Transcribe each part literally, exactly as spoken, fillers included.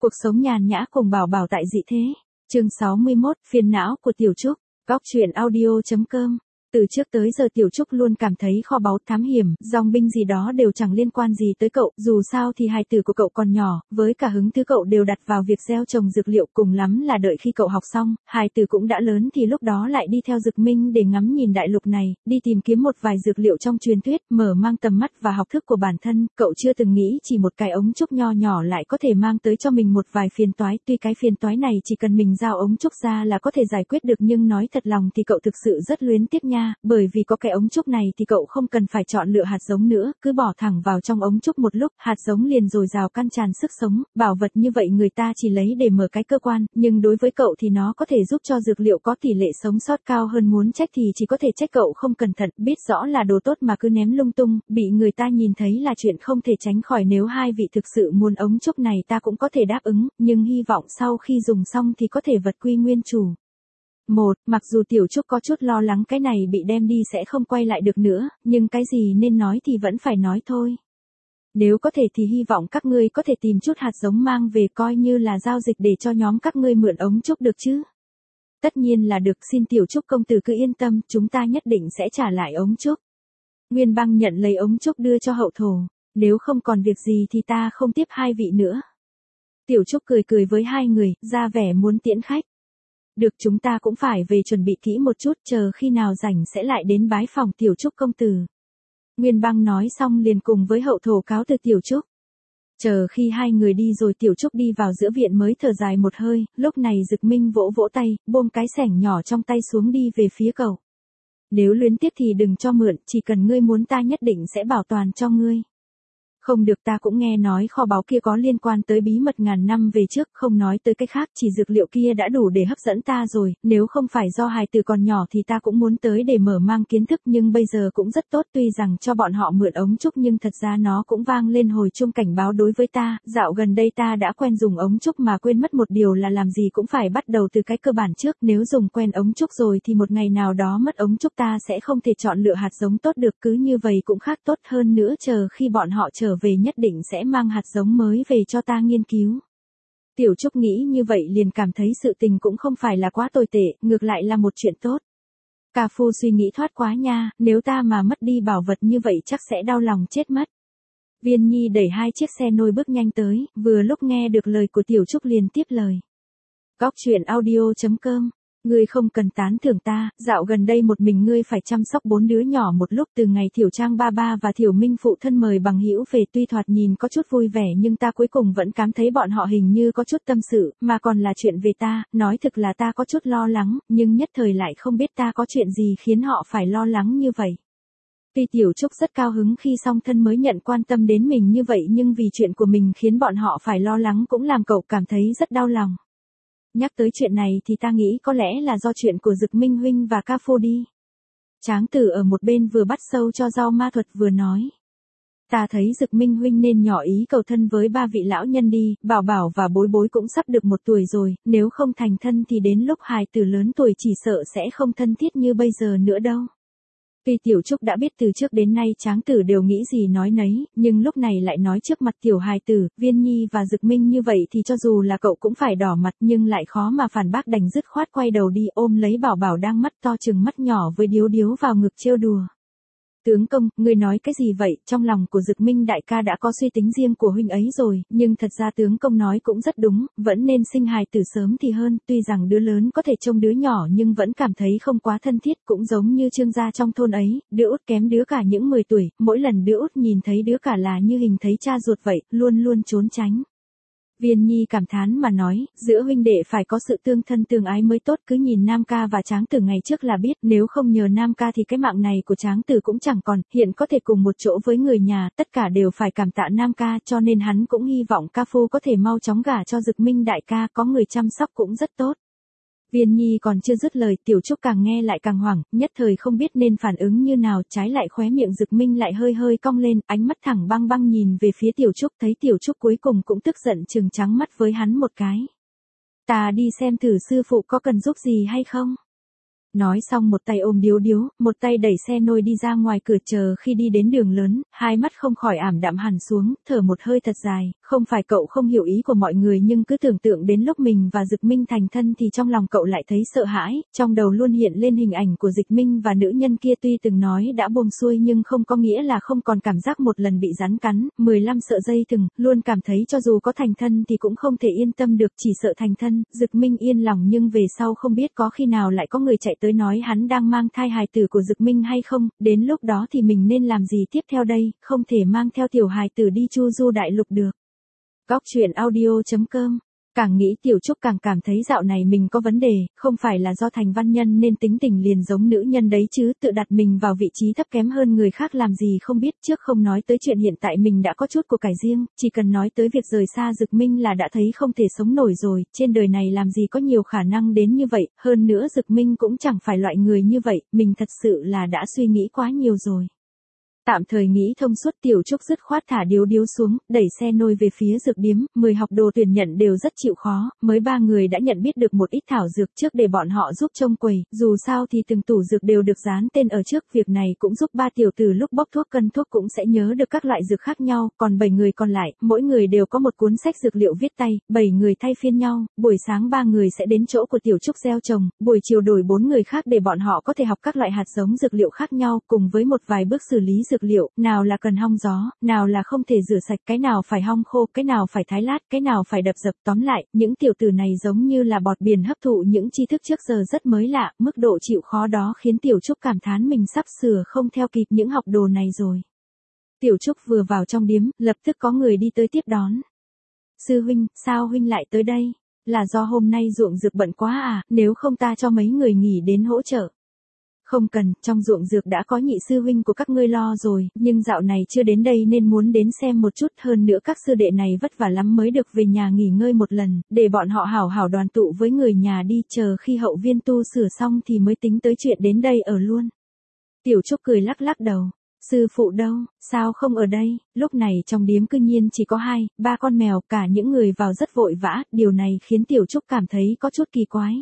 Cuộc sống nhàn nhã cùng Bảo Bảo tại dị thế. Chương sáu mươi mốt, phiền não của Tiểu Trúc. Góc truyện audio chấm com. Từ trước tới giờ Tiểu Trúc luôn cảm thấy kho báu, thám hiểm, dòng binh gì đó đều chẳng liên quan gì tới cậu, dù sao thì hài tử của cậu còn nhỏ, với cả hứng thứ cậu đều đặt vào việc gieo trồng dược liệu, cùng lắm là đợi khi cậu học xong, hài tử cũng đã lớn thì lúc đó lại đi theo Dực Minh để ngắm nhìn đại lục này, đi tìm kiếm một vài dược liệu trong truyền thuyết, mở mang tầm mắt và học thức của bản thân, cậu chưa từng nghĩ chỉ một cái ống trúc nho nhỏ lại có thể mang tới cho mình một vài phiền toái, tuy cái phiền toái này chỉ cần mình giao ống trúc ra là có thể giải quyết được, nhưng nói thật lòng thì cậu thực sự rất luyến tiếc nha, bởi vì có cái ống trúc này thì cậu không cần phải chọn lựa hạt giống nữa, cứ bỏ thẳng vào trong ống trúc một lúc, hạt giống liền dồi dào căn tràn sức sống, bảo vật như vậy người ta chỉ lấy để mở cái cơ quan, nhưng đối với cậu thì nó có thể giúp cho dược liệu có tỷ lệ sống sót cao hơn, muốn trách thì chỉ có thể trách cậu không cẩn thận, biết rõ là đồ tốt mà cứ ném lung tung, bị người ta nhìn thấy là chuyện không thể tránh khỏi. Nếu hai vị thực sự muốn ống trúc này ta cũng có thể đáp ứng, nhưng hy vọng sau khi dùng xong thì có thể vật quy nguyên chủ. Một, mặc dù Tiểu Trúc có chút lo lắng cái này bị đem đi sẽ không quay lại được nữa, nhưng cái gì nên nói thì vẫn phải nói thôi. Nếu có thể thì hy vọng các ngươi có thể tìm chút hạt giống mang về coi như là giao dịch để cho nhóm các ngươi mượn ống trúc được chứ. Tất nhiên là được, xin Tiểu Trúc công tử cứ yên tâm, chúng ta nhất định sẽ trả lại ống trúc. Nguyên Băng nhận lấy ống trúc đưa cho Hậu Thổ, nếu không còn việc gì thì ta không tiếp hai vị nữa. Tiểu Trúc cười cười với hai người, ra vẻ muốn tiễn khách. Được, chúng ta cũng phải về chuẩn bị kỹ một chút, chờ khi nào rảnh sẽ lại đến bái phòng Tiểu Trúc công tử. Nguyên Băng nói xong liền cùng với Hậu Thổ cáo từ Tiểu Trúc. Chờ khi hai người đi rồi Tiểu Trúc đi vào giữa viện mới thở dài một hơi, lúc này Dực Minh vỗ vỗ tay, buông cái xẻng nhỏ trong tay xuống đi về phía cậu. Nếu luyến tiếc thì đừng cho mượn, chỉ cần ngươi muốn ta nhất định sẽ bảo toàn cho ngươi. Không được, ta cũng nghe nói kho báu kia có liên quan tới bí mật ngàn năm về trước, không nói tới cái khác, chỉ dược liệu kia đã đủ để hấp dẫn ta rồi, nếu không phải do hài tử còn nhỏ thì ta cũng muốn tới để mở mang kiến thức, nhưng bây giờ cũng rất tốt, tuy rằng cho bọn họ mượn ống trúc nhưng thật ra nó cũng vang lên hồi chuông cảnh báo đối với ta, dạo gần đây ta đã quen dùng ống trúc mà quên mất một điều là làm gì cũng phải bắt đầu từ cái cơ bản trước, nếu dùng quen ống trúc rồi thì một ngày nào đó mất ống trúc ta sẽ không thể chọn lựa hạt giống tốt được, cứ như vậy cũng khác, tốt hơn nữa chờ khi bọn họ trở về nhất định sẽ mang hạt giống mới về cho ta nghiên cứu. Tiểu Trúc nghĩ như vậy liền cảm thấy sự tình cũng không phải là quá tồi tệ, ngược lại là một chuyện tốt. Ca Phu suy nghĩ thoát quá nha, nếu ta mà mất đi bảo vật như vậy chắc sẽ đau lòng chết mất. Viên Nhi đẩy hai chiếc xe nôi bước nhanh tới, vừa lúc nghe được lời của Tiểu Trúc liền tiếp lời. Góc truyện audio chấm com. Ngươi không cần tán thưởng ta, dạo gần đây một mình ngươi phải chăm sóc bốn đứa nhỏ một lúc, từ ngày Thiểu Trang ba ba và Thiểu Minh phụ thân mời bằng hữu về, tuy thoạt nhìn có chút vui vẻ nhưng ta cuối cùng vẫn cảm thấy bọn họ hình như có chút tâm sự, mà còn là chuyện về ta, nói thực là ta có chút lo lắng, nhưng nhất thời lại không biết ta có chuyện gì khiến họ phải lo lắng như vậy. Tuy Tiểu Trúc rất cao hứng khi song thân mới nhận quan tâm đến mình như vậy, nhưng vì chuyện của mình khiến bọn họ phải lo lắng cũng làm cậu cảm thấy rất đau lòng. Nhắc tới chuyện này thì ta nghĩ có lẽ là do chuyện của Dực Minh huynh và Ca Phu đi. Tráng tử ở một bên vừa bắt sâu cho rau ma thuật vừa nói. Ta thấy Dực Minh huynh nên nhỏ ý cầu thân với ba vị lão nhân đi, Bảo Bảo và Bối Bối cũng sắp được một tuổi rồi, nếu không thành thân thì đến lúc hài tử lớn tuổi chỉ sợ sẽ không thân thiết như bây giờ nữa đâu. Tuy Tiểu Trúc đã biết từ trước đến nay Tráng tử đều nghĩ gì nói nấy, nhưng lúc này lại nói trước mặt tiểu hài tử, Viên Nhi và Dực Minh như vậy thì cho dù là cậu cũng phải đỏ mặt, nhưng lại khó mà phản bác, đành dứt khoát quay đầu đi ôm lấy Bảo Bảo đang mắt to trừng mắt nhỏ với Điếu Điếu vào ngực trêu đùa. Tướng công, ngươi nói cái gì vậy, trong lòng của Dực Minh đại ca đã có suy tính riêng của huynh ấy rồi, nhưng thật ra tướng công nói cũng rất đúng, vẫn nên sinh hài tử sớm thì hơn, tuy rằng đứa lớn có thể trông đứa nhỏ nhưng vẫn cảm thấy không quá thân thiết, cũng giống như Trương gia trong thôn ấy, đứa út kém đứa cả những mười tuổi, mỗi lần đứa út nhìn thấy đứa cả là như hình thấy cha ruột vậy, luôn luôn trốn tránh. Viên Nhi cảm thán mà nói, giữa huynh đệ phải có sự tương thân tương ái mới tốt, cứ nhìn Nam ca và Tráng tử ngày trước là biết, nếu không nhờ Nam ca thì cái mạng này của Tráng tử cũng chẳng còn, hiện có thể cùng một chỗ với người nhà, tất cả đều phải cảm tạ Nam ca, cho nên hắn cũng hy vọng Ca Phu có thể mau chóng gả cho Dực Minh đại ca, có người chăm sóc cũng rất tốt. Viên Nhi còn chưa dứt lời, Tiểu Trúc càng nghe lại càng hoảng, nhất thời không biết nên phản ứng như nào, trái lại khóe miệng Dực Minh lại hơi hơi cong lên, ánh mắt thẳng băng băng nhìn về phía Tiểu Trúc, thấy Tiểu Trúc cuối cùng cũng tức giận trừng trắng mắt với hắn một cái. Ta đi xem thử sư phụ có cần giúp gì hay không? Nói xong một tay ôm Điếu Điếu, một tay đẩy xe nôi đi ra ngoài cửa, chờ khi đi đến đường lớn, hai mắt không khỏi ảm đạm hẳn xuống, thở một hơi thật dài, không phải cậu không hiểu ý của mọi người nhưng cứ tưởng tượng đến lúc mình và Dực Minh thành thân thì trong lòng cậu lại thấy sợ hãi, trong đầu luôn hiện lên hình ảnh của Dịch Minh và nữ nhân kia, tuy từng nói đã buông xuôi nhưng không có nghĩa là không còn cảm giác một lần bị rắn cắn, mười lăm sợi dây thừng, luôn cảm thấy cho dù có thành thân thì cũng không thể yên tâm được, chỉ sợ thành thân, Dực Minh yên lòng nhưng về sau không biết có khi nào lại có người chạy tới nói hắn đang mang thai hài tử của Dực Minh hay không, đến lúc đó thì mình nên làm gì tiếp theo đây, không thể mang theo tiểu hài tử đi chu du đại lục được. Góc truyện audio.com. Càng nghĩ Tiểu Trúc càng cảm thấy dạo này mình có vấn đề, không phải là do thành văn nhân nên tính tình liền giống nữ nhân đấy chứ, tự đặt mình vào vị trí thấp kém hơn người khác làm gì không biết, trước không nói tới chuyện hiện tại mình đã có chút của cải riêng, chỉ cần nói tới việc rời xa Dực Minh là đã thấy không thể sống nổi rồi, trên đời này làm gì có nhiều khả năng đến như vậy, hơn nữa Dực Minh cũng chẳng phải loại người như vậy, mình thật sự là đã suy nghĩ quá nhiều rồi. Tạm thời nghĩ thông suốt, Tiểu Trúc dứt khoát thả Điếu Điếu xuống, đẩy xe nôi về phía dược điếm, mười học đồ tuyển nhận đều rất chịu khó, mới ba người đã nhận biết được một ít thảo dược trước để bọn họ giúp trông quầy, dù sao thì từng tủ dược đều được dán tên ở trước, việc này cũng giúp ba tiểu tử lúc bốc thuốc cân thuốc cũng sẽ nhớ được các loại dược khác nhau, còn bảy người còn lại, mỗi người đều có một cuốn sách dược liệu viết tay, bảy người thay phiên nhau, buổi sáng ba người sẽ đến chỗ của Tiểu Trúc gieo trồng, buổi chiều đổi bốn người khác để bọn họ có thể học các loại hạt giống dược liệu khác nhau, cùng với một vài bước xử lý dược liệu, nào là cần hong gió, nào là không thể rửa sạch, cái nào phải hong khô, cái nào phải thái lát, cái nào phải đập dập, tóm lại, những tiểu tử này giống như là bọt biển hấp thụ những tri thức trước giờ rất mới lạ, mức độ chịu khó đó khiến Tiểu Trúc cảm thán mình sắp sửa không theo kịp những học đồ này rồi. Tiểu Trúc vừa vào trong điếm, lập tức có người đi tới tiếp đón. Sư huynh, sao huynh lại tới đây? Là do hôm nay ruộng dược bận quá à, nếu không ta cho mấy người nghỉ đến hỗ trợ. Không cần, trong ruộng dược đã có nhị sư huynh của các ngươi lo rồi, nhưng dạo này chưa đến đây nên muốn đến xem một chút, hơn nữa các sư đệ này vất vả lắm mới được về nhà nghỉ ngơi một lần, để bọn họ hảo hảo đoàn tụ với người nhà đi, chờ khi hậu viên tu sửa xong thì mới tính tới chuyện đến đây ở luôn. Tiểu Trúc cười lắc lắc đầu. Sư phụ đâu, sao không ở đây, lúc này trong điếm cư nhiên chỉ có hai, ba con mèo, cả những người vào rất vội vã, điều này khiến Tiểu Trúc cảm thấy có chút kỳ quái.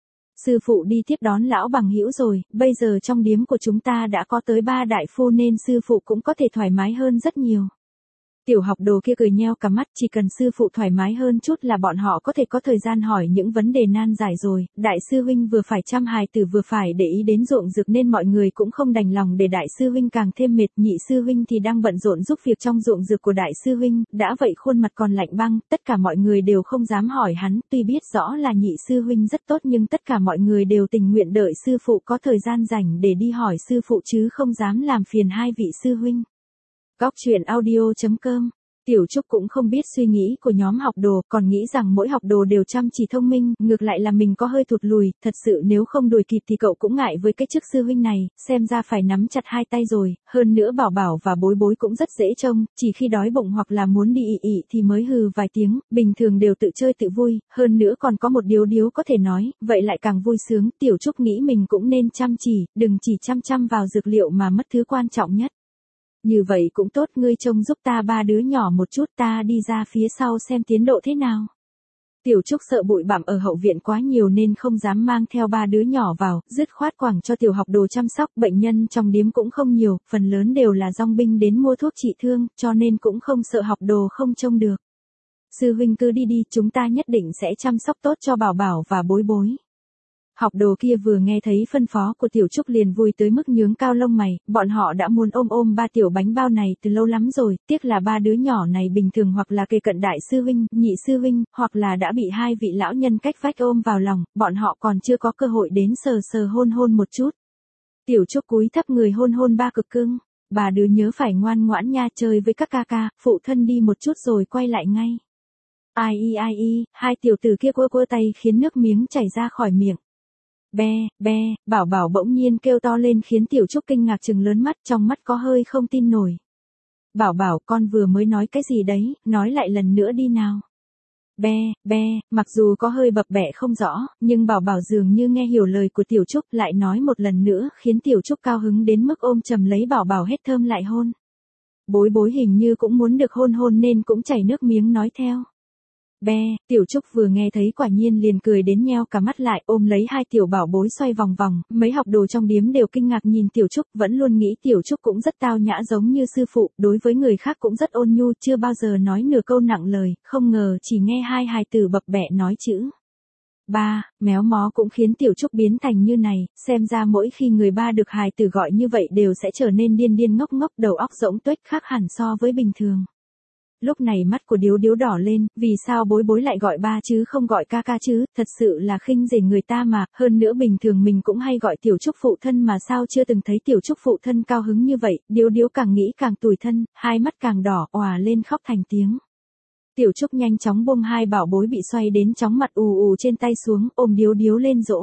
Sư phụ đi tiếp đón lão bằng hữu rồi, bây giờ trong điếm của chúng ta đã có tới ba đại phu nên sư phụ cũng có thể thoải mái hơn rất nhiều. Tiểu học đồ kia cười nheo cả mắt, chỉ cần sư phụ thoải mái hơn chút là bọn họ có thể có thời gian hỏi những vấn đề nan giải rồi, đại sư huynh vừa phải chăm hài tử vừa phải để ý đến ruộng dược nên mọi người cũng không đành lòng để đại sư huynh càng thêm mệt, nhị sư huynh thì đang bận rộn giúp việc trong ruộng dược của đại sư huynh, đã vậy khuôn mặt còn lạnh băng, tất cả mọi người đều không dám hỏi hắn, tuy biết rõ là nhị sư huynh rất tốt nhưng tất cả mọi người đều tình nguyện đợi sư phụ có thời gian rảnh để đi hỏi sư phụ chứ không dám làm phiền hai vị sư huynh. Góc truyện audio.com. Tiểu Trúc cũng không biết suy nghĩ của nhóm học đồ, còn nghĩ rằng mỗi học đồ đều chăm chỉ thông minh, ngược lại là mình có hơi thụt lùi, thật sự nếu không đuổi kịp thì cậu cũng ngại với cái chức sư huynh này, xem ra phải nắm chặt hai tay rồi, hơn nữa Bảo Bảo và Bối Bối cũng rất dễ trông, chỉ khi đói bụng hoặc là muốn đi ị ị thì mới hừ vài tiếng, bình thường đều tự chơi tự vui, hơn nữa còn có một Điếu Điếu có thể nói, vậy lại càng vui sướng, Tiểu Trúc nghĩ mình cũng nên chăm chỉ, đừng chỉ chăm chăm vào dược liệu mà mất thứ quan trọng nhất. Như vậy cũng tốt, ngươi trông giúp ta ba đứa nhỏ một chút, ta đi ra phía sau xem tiến độ thế nào. Tiểu Trúc sợ bụi bặm ở hậu viện quá nhiều nên không dám mang theo ba đứa nhỏ vào, dứt khoát quẳng cho tiểu học đồ chăm sóc, bệnh nhân trong điếm cũng không nhiều, phần lớn đều là dong binh đến mua thuốc trị thương, cho nên cũng không sợ học đồ không trông được. Sư huynh cứ đi đi, chúng ta nhất định sẽ chăm sóc tốt cho Bảo Bảo và Bối Bối. Học đồ kia vừa nghe thấy phân phó của Tiểu Trúc liền vui tới mức nhướng cao lông mày, bọn họ đã muốn ôm ôm ba tiểu bánh bao này từ lâu lắm rồi, tiếc là ba đứa nhỏ này bình thường hoặc là kề cận đại sư huynh, nhị sư huynh, hoặc là đã bị hai vị lão nhân cách vách ôm vào lòng, bọn họ còn chưa có cơ hội đến sờ sờ hôn hôn một chút. Tiểu Trúc cúi thấp người hôn hôn ba cực cưng, bà đứa nhớ phải ngoan ngoãn nha, chơi với các ca ca, phụ thân đi một chút rồi quay lại ngay. Ai y ai y, hai tiểu tử kia quơ quơ tay khiến nước miếng chảy ra khỏi miệng. Be, be, Bảo Bảo bỗng nhiên kêu to lên khiến Tiểu Trúc kinh ngạc trừng lớn mắt, trong mắt có hơi không tin nổi. Bảo Bảo, con vừa mới nói cái gì đấy, nói lại lần nữa đi nào. Be, be, mặc dù có hơi bập bẹ không rõ, nhưng Bảo Bảo dường như nghe hiểu lời của Tiểu Trúc, lại nói một lần nữa khiến Tiểu Trúc cao hứng đến mức ôm chầm lấy Bảo Bảo hết thơm lại hôn. Bối Bối hình như cũng muốn được hôn hôn nên cũng chảy nước miếng nói theo. Be, Tiểu Trúc vừa nghe thấy quả nhiên liền cười đến nheo cả mắt lại, ôm lấy hai tiểu bảo bối xoay vòng vòng, mấy học đồ trong điếm đều kinh ngạc nhìn Tiểu Trúc, vẫn luôn nghĩ Tiểu Trúc cũng rất tao nhã giống như sư phụ, đối với người khác cũng rất ôn nhu, chưa bao giờ nói nửa câu nặng lời, không ngờ chỉ nghe hai hài tử bập bẹ nói chữ ba, méo mó cũng khiến Tiểu Trúc biến thành như này, xem ra mỗi khi người ba được hài tử gọi như vậy đều sẽ trở nên điên điên ngốc ngốc, đầu óc rỗng tuếch, khác hẳn so với bình thường. Lúc này mắt của Điếu Điếu đỏ lên, vì sao bối bối lại gọi ba chứ không gọi ca ca chứ, thật sự là khinh rể người ta mà, hơn nữa bình thường mình cũng hay gọi Tiểu Trúc phụ thân mà sao chưa từng thấy Tiểu Trúc phụ thân cao hứng như vậy, Điếu Điếu càng nghĩ càng tủi thân, hai mắt càng đỏ, òa lên khóc thành tiếng. Tiểu Trúc nhanh chóng buông hai bảo bối bị xoay đến chóng mặt ù ù trên tay xuống, ôm Điếu Điếu lên dỗ.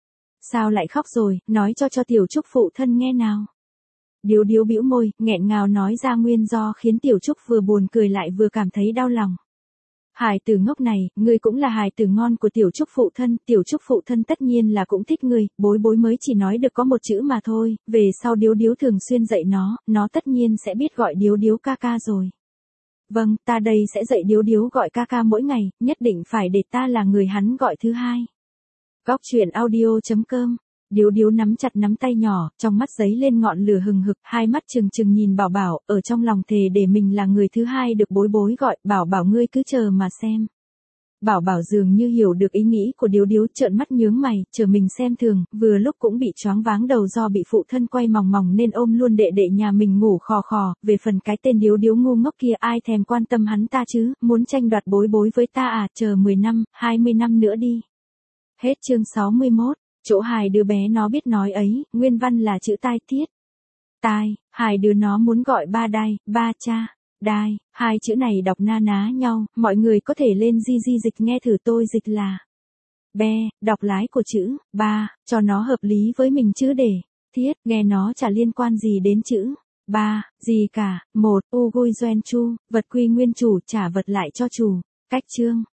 Sao lại khóc rồi, nói cho cho Tiểu Trúc phụ thân nghe nào. Điếu Điếu bĩu môi, nghẹn ngào nói ra nguyên do khiến Tiểu Trúc vừa buồn cười lại vừa cảm thấy đau lòng. Hài tử ngốc này, ngươi cũng là hài tử ngon của Tiểu Trúc phụ thân, Tiểu Trúc phụ thân tất nhiên là cũng thích ngươi, bối bối mới chỉ nói được có một chữ mà thôi, về sau Điếu Điếu thường xuyên dạy nó, nó tất nhiên sẽ biết gọi Điếu Điếu ca ca rồi. Vâng, ta đây sẽ dạy Điếu Điếu gọi ca ca mỗi ngày, nhất định phải để ta là người hắn gọi thứ hai. Góc truyện audio chấm com. Điếu Điếu nắm chặt nắm tay nhỏ, trong mắt giấy lên ngọn lửa hừng hực, hai mắt trừng trừng nhìn Bảo Bảo, ở trong lòng thề để mình là người thứ hai được bối bối gọi, Bảo Bảo ngươi cứ chờ mà xem. Bảo Bảo dường như hiểu được ý nghĩ của Điếu Điếu, trợn mắt nhướng mày, chờ mình xem thường, vừa lúc cũng bị choáng váng đầu do bị phụ thân quay mòng mòng nên ôm luôn đệ đệ nhà mình ngủ khò khò, về phần cái tên Điếu Điếu ngu ngốc kia ai thèm quan tâm hắn ta chứ, muốn tranh đoạt bối bối với ta à, chờ mười năm, hai mươi năm nữa đi. Hết chương sáu mươi mốt. Chỗ hài đứa bé nó biết nói ấy, nguyên văn là chữ tai tiết. Tai, hài đứa nó muốn gọi ba đai, ba cha, đai, hai chữ này đọc na ná nhau, mọi người có thể lên di di dịch nghe thử, tôi dịch là be, đọc lái của chữ ba, cho nó hợp lý với mình chứ để thiết, nghe nó chả liên quan gì đến chữ ba, gì cả. Một, u gui doen chu, vật quy nguyên chủ, trả vật lại cho chủ. Cách chương